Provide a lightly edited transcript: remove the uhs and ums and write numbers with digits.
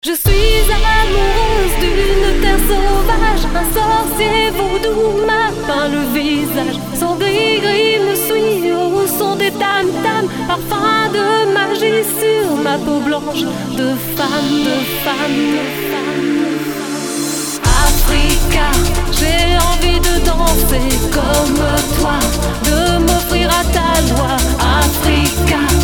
Je suis amoureuse d'une terre sauvage. Un sorcier vaudou m'a peint le visage. Son gris-gris me suit au son des tam-tams. Parfum de magie sur ma peau blanche. De femme, de femme, de femme, de femme. Africa, j'ai envie de danser comme toi, de m'offrir à ta joie. Africa.